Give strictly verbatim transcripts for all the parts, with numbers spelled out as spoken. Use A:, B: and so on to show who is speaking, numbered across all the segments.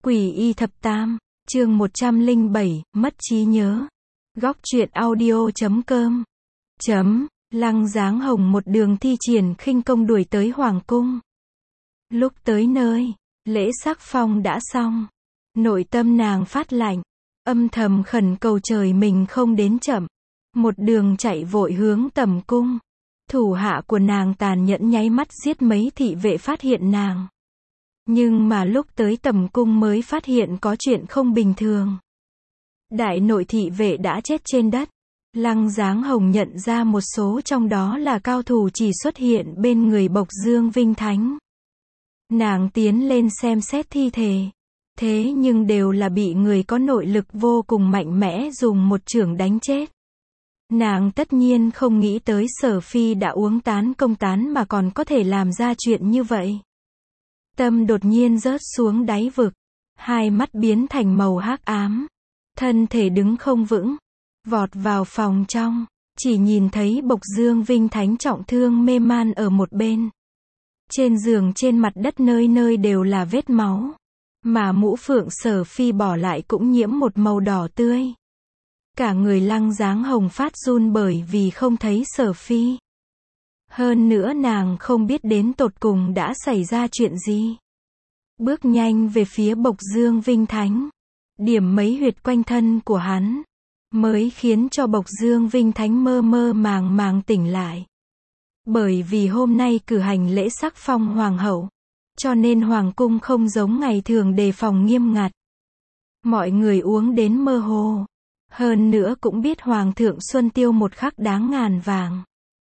A: Quỷ y thập tam, chương một trăm lẻ bảy, mất trí nhớ. Góc truyện audio chấm com. Chấm, Lăng Dáng Hồng một đường thi triển khinh công đuổi tới Hoàng cung. Lúc tới nơi, lễ sắc phong đã xong. Nội tâm nàng phát lạnh, âm thầm khẩn cầu trời mình không đến chậm. Một đường chạy vội hướng tầm cung. Thủ hạ của nàng tàn nhẫn nháy mắt giết mấy thị vệ phát hiện nàng. Nhưng mà lúc tới tầm cung mới phát hiện có chuyện không bình thường. Đại nội thị vệ đã chết trên đất. Lăng Dáng Hồng nhận ra một số trong đó là cao thủ chỉ xuất hiện bên người Bộc Dương Vinh Thánh. Nàng tiến lên xem xét thi thể. Thế nhưng đều là bị người có nội lực vô cùng mạnh mẽ dùng một chưởng đánh chết. Nàng tất nhiên không nghĩ tới Sở Phi đã uống tán công tán mà còn có thể làm ra chuyện như vậy. Tâm đột nhiên rớt xuống đáy vực, hai mắt biến thành màu hắc ám, thân thể đứng không vững, vọt vào phòng trong, chỉ nhìn thấy Bộc Dương Vinh Thánh trọng thương mê man ở một bên. Trên giường trên mặt đất nơi nơi đều là vết máu, mà mũ phượng Sở Phi bỏ lại cũng nhiễm một màu đỏ tươi. Cả người Lăng Dáng Hồng phát run bởi vì không thấy Sở Phi. Hơn nữa nàng không biết đến tột cùng đã xảy ra chuyện gì. Bước nhanh về phía Bộc Dương Vinh Thánh, điểm mấy huyệt quanh thân của hắn, mới khiến cho Bộc Dương Vinh Thánh mơ mơ màng màng tỉnh lại. Bởi vì hôm nay cử hành lễ sắc phong hoàng hậu, cho nên hoàng cung không giống ngày thường đề phòng nghiêm ngặt. Mọi người uống đến mơ hồ. Hơn nữa cũng biết Hoàng thượng Xuân Tiêu một khắc đáng ngàn vàng.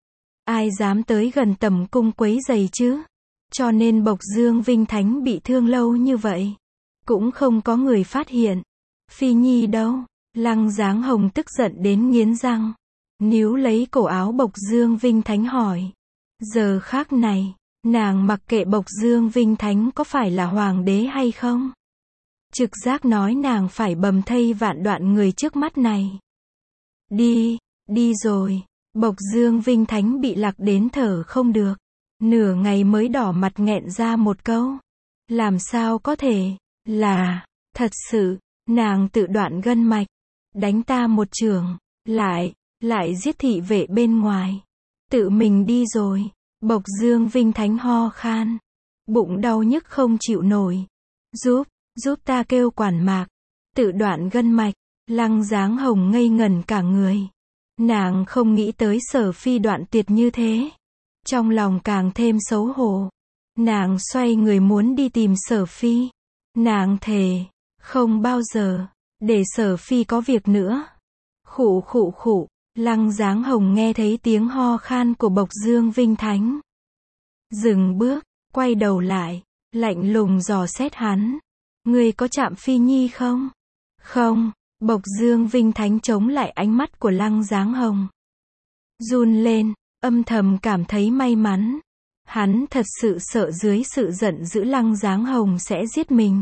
A: Ai dám tới gần tầm cung quấy rầy chứ? Cho nên Bộc Dương Vinh Thánh bị thương lâu như vậy. Cũng không có người phát hiện. Phi Nhi đâu? Lăng Dáng Hồng tức giận đến nghiến răng. Níu lấy cổ áo Bộc Dương Vinh Thánh hỏi. Giờ khác này, nàng mặc kệ Bộc Dương Vinh Thánh có phải là hoàng đế hay không? Trực giác nói nàng phải bầm thây vạn đoạn người trước mắt này. Đi, đi rồi. Bộc Dương Vinh Thánh bị lạc đến thở không được. Nửa ngày mới đỏ mặt nghẹn ra một câu. Làm sao có thể, là, thật sự, nàng tự đoạn gân mạch. Đánh ta một chưởng, lại, lại giết thị vệ bên ngoài. Tự mình đi rồi. Bộc Dương Vinh Thánh ho khan. Bụng đau nhức không chịu nổi. Giúp. Giúp ta kêu quản mạc. Tự đoạn gân mạch. Lăng Dáng Hồng ngây ngẩn cả người. Nàng không nghĩ tới Sở Phi đoạn tuyệt như thế. Trong lòng càng thêm xấu hổ. Nàng xoay người muốn đi tìm Sở Phi. Nàng thề, không bao giờ, để Sở Phi có việc nữa. Khụ khụ khụ. Lăng Dáng Hồng nghe thấy tiếng ho khan của Bộc Dương Vinh Thánh. Dừng bước, quay đầu lại, lạnh lùng dò xét hắn. Ngươi có chạm Phi Nhi không? Không. Bộc Dương Vinh Thánh chống lại ánh mắt của Lăng Dáng Hồng. Run lên, âm thầm cảm thấy may mắn. Hắn thật sự sợ dưới sự giận dữ Lăng Dáng Hồng sẽ giết mình.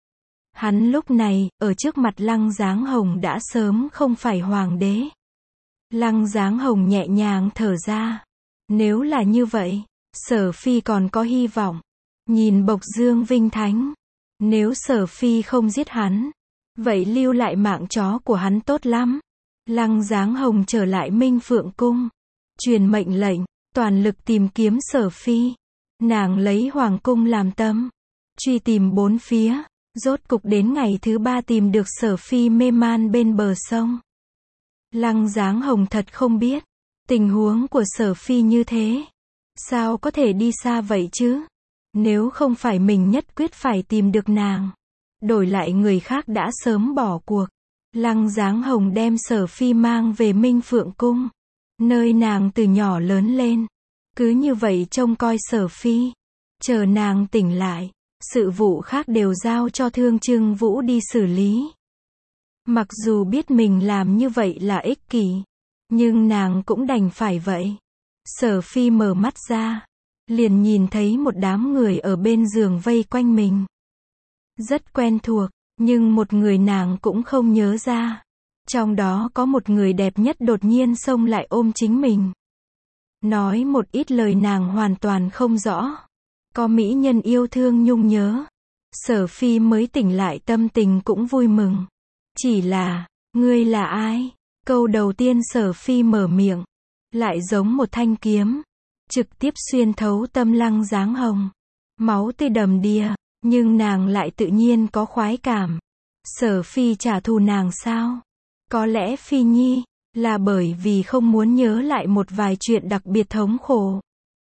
A: Hắn lúc này, ở trước mặt Lăng Dáng Hồng đã sớm không phải hoàng đế. Lăng Dáng Hồng nhẹ nhàng thở ra. Nếu là như vậy, Sở Phi còn có hy vọng. Nhìn Bộc Dương Vinh Thánh. Nếu Sở Phi không giết hắn, vậy lưu lại mạng chó của hắn tốt lắm. Lăng Dáng Hồng trở lại Minh Phượng Cung, truyền mệnh lệnh, toàn lực tìm kiếm Sở Phi. Nàng lấy Hoàng Cung làm tâm, truy tìm bốn phía, rốt cục đến ngày thứ ba tìm được Sở Phi mê man bên bờ sông. Lăng Dáng Hồng thật không biết, tình huống của Sở Phi như thế. Sao có thể đi xa vậy chứ? Nếu không phải mình nhất quyết phải tìm được nàng, đổi lại người khác đã sớm bỏ cuộc. Lăng Dáng Hồng đem Sở Phi mang về Minh Phượng Cung, nơi nàng từ nhỏ lớn lên. Cứ như vậy trông coi Sở Phi, chờ nàng tỉnh lại, sự vụ khác đều giao cho Thương Trưng Vũ đi xử lý. Mặc dù biết mình làm như vậy là ích kỷ, nhưng nàng cũng đành phải vậy. Sở Phi mở mắt ra, liền nhìn thấy một đám người ở bên giường vây quanh mình. Rất quen thuộc, nhưng một người nàng cũng không nhớ ra. Trong đó có một người đẹp nhất đột nhiên xông lại ôm chính mình. Nói một ít lời nàng hoàn toàn không rõ. Có mỹ nhân yêu thương nhung nhớ. Sở Phi mới tỉnh lại tâm tình cũng vui mừng. Chỉ là, ngươi là ai? Câu đầu tiên Sở Phi mở miệng, lại giống một thanh kiếm, trực tiếp xuyên thấu tâm Lăng Dáng Hồng. Máu tươi đầm đìa, nhưng nàng lại tự nhiên có khoái cảm. Sở Phi trả thù nàng sao? Có lẽ Phi Nhi, là bởi vì không muốn nhớ lại một vài chuyện đặc biệt thống khổ.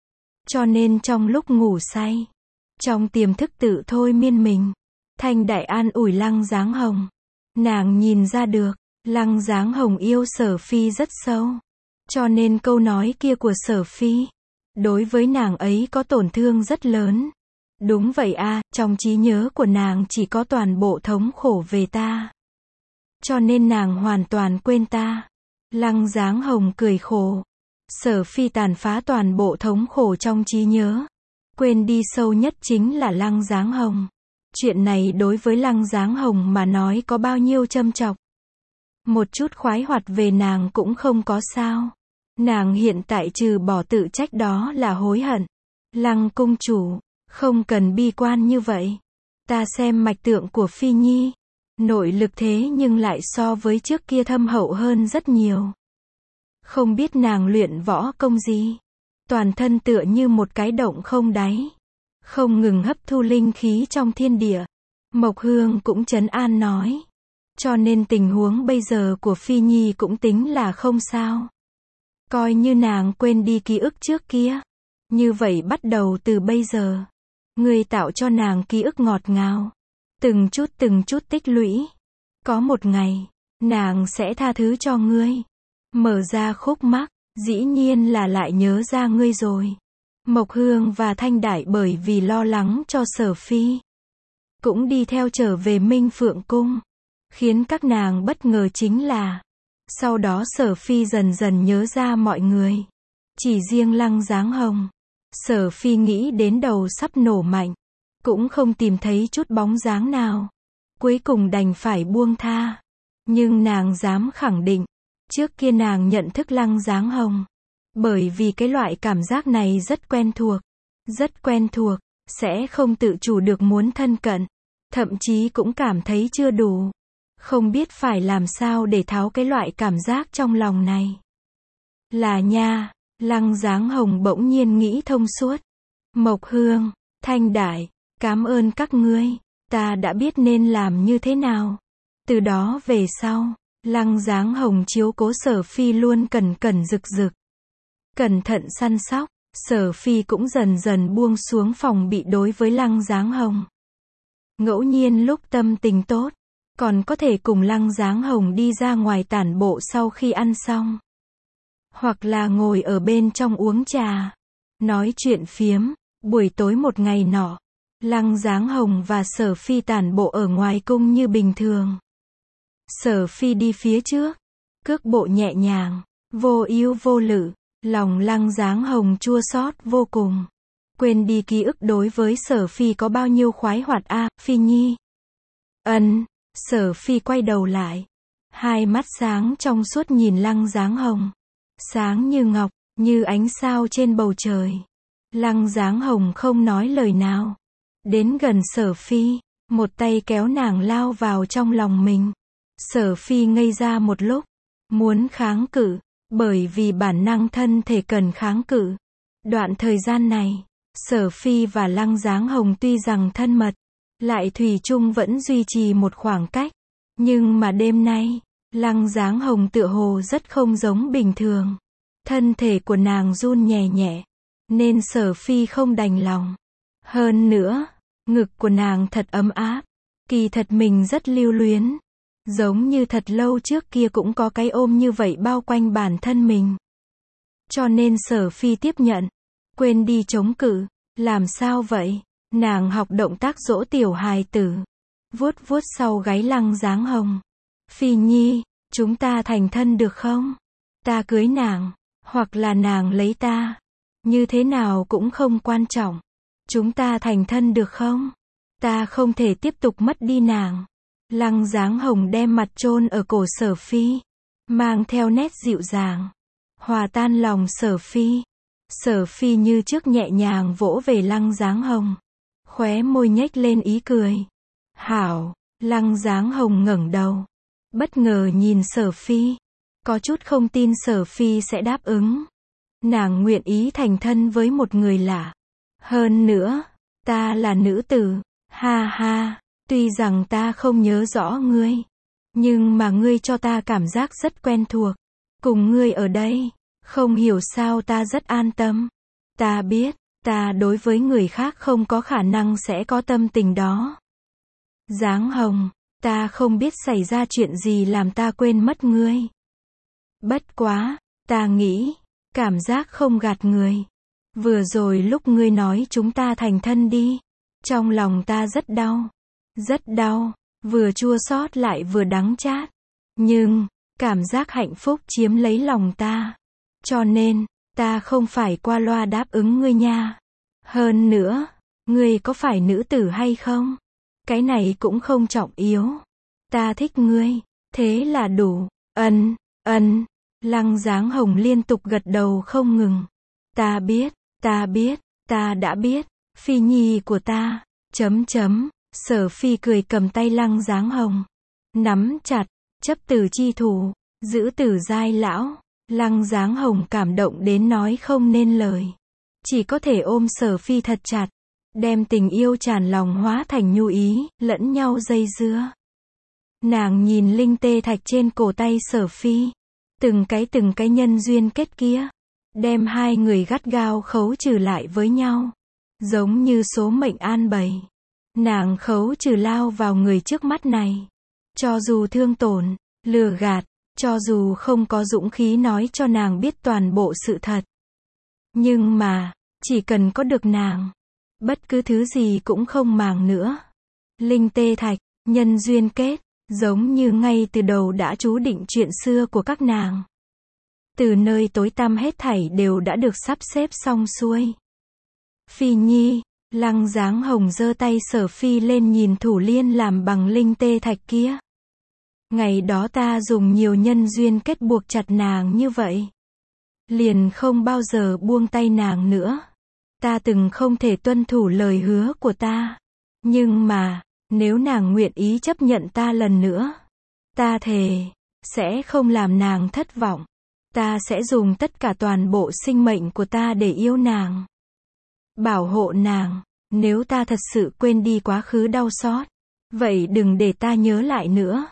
A: Cho nên trong lúc ngủ say, trong tiềm thức tự thôi miên mình, Thanh Đại an ủi Lăng Dáng Hồng. Nàng nhìn ra được, Lăng Dáng Hồng yêu Sở Phi rất sâu. Cho nên câu nói kia của Sở Phi, đối với nàng ấy có tổn thương rất lớn. Đúng vậy a, trong trí nhớ của nàng chỉ có toàn bộ thống khổ về ta. Cho nên nàng hoàn toàn quên ta. Lăng Dáng Hồng cười khổ. Sở Phi tàn phá toàn bộ thống khổ trong trí nhớ. Quên đi sâu nhất chính là Lăng Dáng Hồng. Chuyện này đối với Lăng Dáng Hồng mà nói có bao nhiêu châm chọc. Một chút khoái hoạt về nàng cũng không có sao. Nàng hiện tại trừ bỏ tự trách đó là hối hận. Lăng cung chủ, không cần bi quan như vậy. Ta xem mạch tượng của Phi Nhi. Nội lực thế nhưng lại so với trước kia thâm hậu hơn rất nhiều. Không biết nàng luyện võ công gì. Toàn thân tựa như một cái động không đáy. Không ngừng hấp thu linh khí trong thiên địa. Mộc Hương cũng trấn an nói. Cho nên tình huống bây giờ của Phi Nhi cũng tính là không sao. Coi như nàng quên đi ký ức trước kia. Như vậy bắt đầu từ bây giờ, ngươi tạo cho nàng ký ức ngọt ngào. Từng chút từng chút tích lũy. Có một ngày, nàng sẽ tha thứ cho ngươi. Mở ra khúc mắc, dĩ nhiên là lại nhớ ra ngươi rồi. Mộc Hương và Thanh Đại bởi vì lo lắng cho Sở Phi, cũng đi theo trở về Minh Phượng Cung. Khiến các nàng bất ngờ chính là, sau đó Sở Phi dần dần nhớ ra mọi người. Chỉ riêng Lăng Dáng Hồng, Sở Phi nghĩ đến đầu sắp nổ mạnh, cũng không tìm thấy chút bóng dáng nào. Cuối cùng đành phải buông tha. Nhưng nàng dám khẳng định, trước kia nàng nhận thức Lăng Dáng Hồng. Bởi vì cái loại cảm giác này rất quen thuộc. Rất quen thuộc, sẽ không tự chủ được muốn thân cận. Thậm chí cũng cảm thấy chưa đủ. Không biết phải làm sao để tháo cái loại cảm giác trong lòng này. Là nha, Lăng Dáng Hồng bỗng nhiên nghĩ thông suốt. Mộc Hương, Thanh Đại, cảm ơn các ngươi, ta đã biết nên làm như thế nào. Từ đó về sau, Lăng Dáng Hồng chiếu cố Sở Phi luôn cẩn cẩn rực rực. Cẩn thận săn sóc, Sở Phi cũng dần dần buông xuống phòng bị đối với Lăng Dáng Hồng. Ngẫu nhiên lúc tâm tình tốt, còn có thể cùng Lăng Dáng Hồng đi ra ngoài tản bộ sau khi ăn xong. Hoặc là ngồi ở bên trong uống trà, nói chuyện phiếm. Buổi tối một ngày nọ, Lăng Dáng Hồng và Sở Phi tản bộ ở ngoài cung như bình thường. Sở Phi đi phía trước, cước bộ nhẹ nhàng, vô ưu vô lự, lòng Lăng Dáng Hồng chua xót vô cùng. Quên đi ký ức đối với Sở Phi có bao nhiêu khoái hoạt a, à, Phi Nhi. Ân, Sở Phi quay đầu lại, hai mắt sáng trong suốt nhìn Lăng Dáng Hồng. Sáng như ngọc, như ánh sao trên bầu trời. Lăng Dáng Hồng không nói lời nào. Đến gần Sở Phi, một tay kéo nàng lao vào trong lòng mình. Sở Phi ngây ra một lúc, muốn kháng cự, bởi vì bản năng thân thể cần kháng cự. Đoạn thời gian này, Sở Phi và Lăng Dáng Hồng tuy rằng thân mật, lại thủy chung vẫn duy trì một khoảng cách. Nhưng mà đêm nay, Lăng Dáng Hồng tựa hồ rất không giống bình thường. Thân thể của nàng run nhẹ nhẹ, nên Sở Phi không đành lòng. Hơn nữa, ngực của nàng thật ấm áp. Kỳ thật mình rất lưu luyến. Giống như thật lâu trước kia cũng có cái ôm như vậy bao quanh bản thân mình. Cho nên Sở Phi tiếp nhận. Quên đi chống cự. Làm sao vậy? Nàng học động tác dỗ tiểu hài tử. Vuốt vuốt sau gáy Lăng Dáng Hồng. Phi Nhi, chúng ta thành thân được không? Ta cưới nàng, hoặc là nàng lấy ta. Như thế nào cũng không quan trọng. Chúng ta thành thân được không? Ta không thể tiếp tục mất đi nàng. Lăng Dáng Hồng đem mặt chôn ở cổ Sở Phi, mang theo nét dịu dàng, hòa tan lòng Sở Phi. Sở Phi như trước nhẹ nhàng vỗ về Lăng Dáng Hồng, Khóe môi nhếch lên ý cười. Hảo, Lăng Dáng Hồng ngẩng đầu. Bất ngờ nhìn Sở Phi. Có chút không tin Sở Phi sẽ đáp ứng. Nàng nguyện ý thành thân với một người lạ. Hơn nữa, ta là nữ tử. Ha ha, tuy rằng ta không nhớ rõ ngươi. Nhưng mà ngươi cho ta cảm giác rất quen thuộc. Cùng ngươi ở đây, không hiểu sao ta rất an tâm. Ta biết, ta đối với người khác không có khả năng sẽ có tâm tình đó. Dáng Hồng, ta không biết xảy ra chuyện gì làm ta quên mất ngươi. Bất quá, ta nghĩ, cảm giác không gạt người. Vừa rồi lúc ngươi nói chúng ta thành thân đi, trong lòng ta rất đau. Rất đau, vừa chua xót lại vừa đắng chát. Nhưng, cảm giác hạnh phúc chiếm lấy lòng ta. Cho nên, ta không phải qua loa đáp ứng ngươi nha. Hơn nữa, ngươi có phải nữ tử hay không? Cái này cũng không trọng yếu. Ta thích ngươi, thế là đủ. Ân, ân. Lăng Dáng Hồng liên tục gật đầu không ngừng. Ta biết, ta biết, ta đã biết. Phi nhi của ta. Chấm chấm. Sở Phi cười cầm tay Lăng Dáng Hồng. Nắm chặt, chấp tử chi thủ, giữ tử giai lão. Lăng Dáng Hồng cảm động đến nói không nên lời. Chỉ có thể ôm Sở Phi thật chặt. Đem tình yêu tràn lòng hóa thành nhu ý, lẫn nhau dây dưa. Nàng nhìn linh tê thạch trên cổ tay Sở Phi. Từng cái từng cái nhân duyên kết kia. Đem hai người gắt gao khấu trừ lại với nhau. Giống như số mệnh an bày. Nàng khấu trừ lao vào người trước mắt này. Cho dù thương tổn, lừa gạt, cho dù không có dũng khí nói cho nàng biết toàn bộ sự thật. Nhưng mà, chỉ cần có được nàng, bất cứ thứ gì cũng không màng nữa. Linh tê thạch, nhân duyên kết, giống như ngay từ đầu đã chú định chuyện xưa của các nàng. Từ nơi tối tăm hết thảy đều đã được sắp xếp xong xuôi. Phi nhi, Lăng Dáng Hồng giơ tay Sở Phi lên nhìn thủ liên làm bằng linh tê thạch kia. Ngày đó ta dùng nhiều nhân duyên kết buộc chặt nàng như vậy. Liền không bao giờ buông tay nàng nữa. Ta từng không thể tuân thủ lời hứa của ta. Nhưng mà, nếu nàng nguyện ý chấp nhận ta lần nữa, ta thề, sẽ không làm nàng thất vọng. Ta sẽ dùng tất cả toàn bộ sinh mệnh của ta để yêu nàng. Bảo hộ nàng, nếu ta thật sự quên đi quá khứ đau xót, vậy đừng để ta nhớ lại nữa.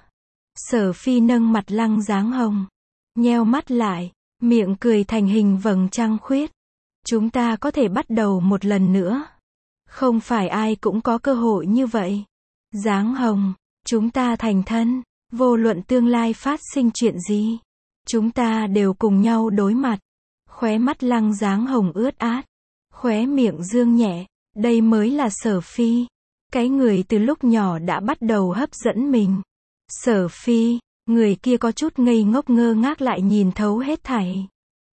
A: Sở Phi nâng mặt Lăng Dáng Hồng, nheo mắt lại, miệng cười thành hình vầng trăng khuyết. Chúng ta có thể bắt đầu một lần nữa. Không phải ai cũng có cơ hội như vậy. Dáng Hồng, chúng ta thành thân, vô luận tương lai phát sinh chuyện gì, chúng ta đều cùng nhau đối mặt. Khóe mắt Lăng Dáng Hồng ướt át, khóe miệng dương nhẹ, đây mới là Sở Phi. Cái người từ lúc nhỏ đã bắt đầu hấp dẫn mình. Sở Phi, người kia có chút ngây ngốc ngơ ngác lại nhìn thấu hết thảy.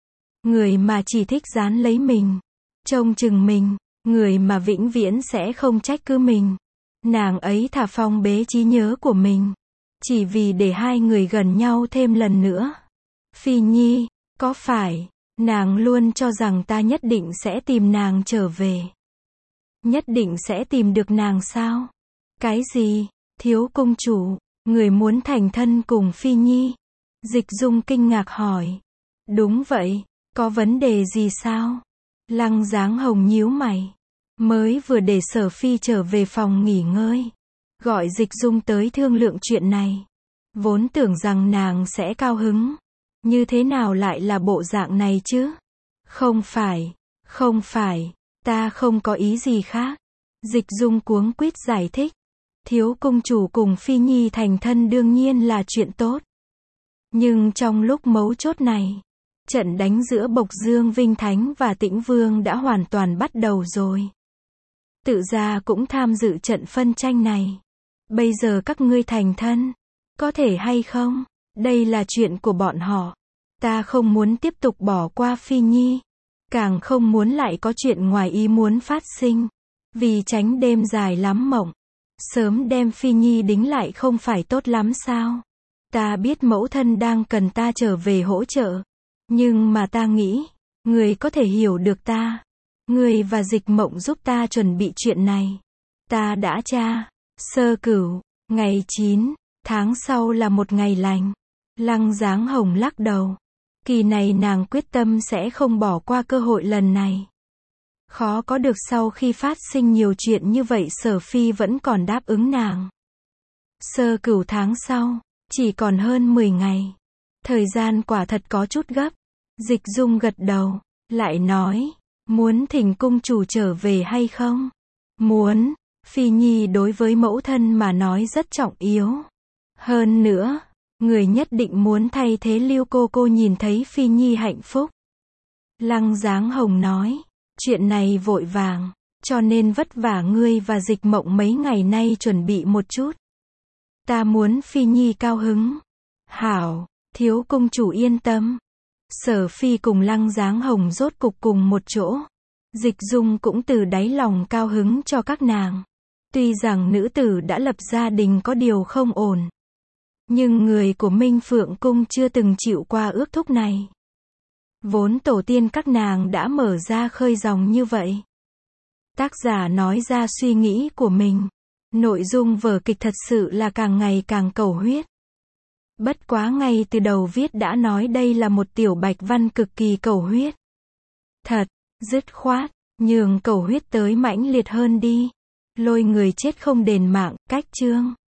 A: Người mà chỉ thích dán lấy mình, trông chừng mình, người mà vĩnh viễn sẽ không trách cứ mình. Nàng ấy thả phong bế trí nhớ của mình, chỉ vì để hai người gần nhau thêm lần nữa. Phi nhi, có phải, nàng luôn cho rằng ta nhất định sẽ tìm nàng trở về. Nhất định sẽ tìm được nàng sao? Cái gì? Thiếu công chủ, người muốn thành thân cùng Phi nhi? Dịch Dung kinh ngạc hỏi. Đúng vậy, có vấn đề gì sao? Lăng Dáng Hồng nhíu mày. Mới vừa để Sở Phi trở về phòng nghỉ ngơi, gọi Dịch Dung tới thương lượng chuyện này. Vốn tưởng rằng nàng sẽ cao hứng. Như thế nào lại là bộ dạng này chứ? Không phải, không phải, ta không có ý gì khác. Dịch Dung cuống quýt giải thích. Thiếu công chủ cùng Phi nhi thành thân đương nhiên là chuyện tốt. Nhưng trong lúc mấu chốt này, trận đánh giữa Bộc Dương Vinh Thánh và Tĩnh Vương đã hoàn toàn bắt đầu rồi. Tự gia cũng tham dự trận phân tranh này. Bây giờ các ngươi thành thân, có thể hay không? Đây là chuyện của bọn họ. Ta không muốn tiếp tục bỏ qua Phi nhi, càng không muốn lại có chuyện ngoài ý muốn phát sinh. Vì tránh đêm dài lắm mộng, sớm đem Phi nhi đính lại không phải tốt lắm sao? Ta biết mẫu thân đang cần ta trở về hỗ trợ, nhưng mà ta nghĩ, người có thể hiểu được ta. Người và Dịch Mộng giúp ta chuẩn bị chuyện này. Ta đã tra. Sơ Cửu. Ngày chín tháng sau là một ngày lành. Lăng Dáng Hồng lắc đầu. Kỳ này nàng quyết tâm sẽ không bỏ qua cơ hội lần này. Khó có được sau khi phát sinh nhiều chuyện như vậy Sở Phi vẫn còn đáp ứng nàng. Sơ Cửu tháng sau, chỉ còn hơn mười ngày. Thời gian quả thật có chút gấp. Dịch Dung gật đầu, lại nói, muốn thỉnh cung chủ trở về hay không? Muốn. Phi Nhi đối với mẫu thân mà nói rất trọng yếu. Hơn nữa, người nhất định muốn thay thế Lưu cô cô nhìn thấy Phi Nhi hạnh phúc. Lăng Dáng Hồng nói, chuyện này vội vàng, cho nên vất vả ngươi và Dịch Mộng mấy ngày nay chuẩn bị một chút. Ta muốn Phi Nhi cao hứng. Hảo, thiếu cung chủ yên tâm. Sở Phi cùng Lăng Dáng Hồng rốt cục cùng một chỗ. Dịch Dung cũng từ đáy lòng cao hứng cho các nàng. Tuy rằng nữ tử đã lập gia đình có điều không ổn, nhưng người của Minh Phượng Cung chưa từng chịu qua ước thúc này. Vốn tổ tiên các nàng đã mở ra khơi dòng như vậy. Tác giả nói ra suy nghĩ của mình. Nội dung vở kịch thật sự là càng ngày càng cầu huyết. Bất quá ngay từ đầu viết đã nói đây là một tiểu bạch văn cực kỳ cầu huyết. Thật, dứt khoát, nhường cầu huyết tới mãnh liệt hơn đi. Lôi người chết không đền mạng, cách chương.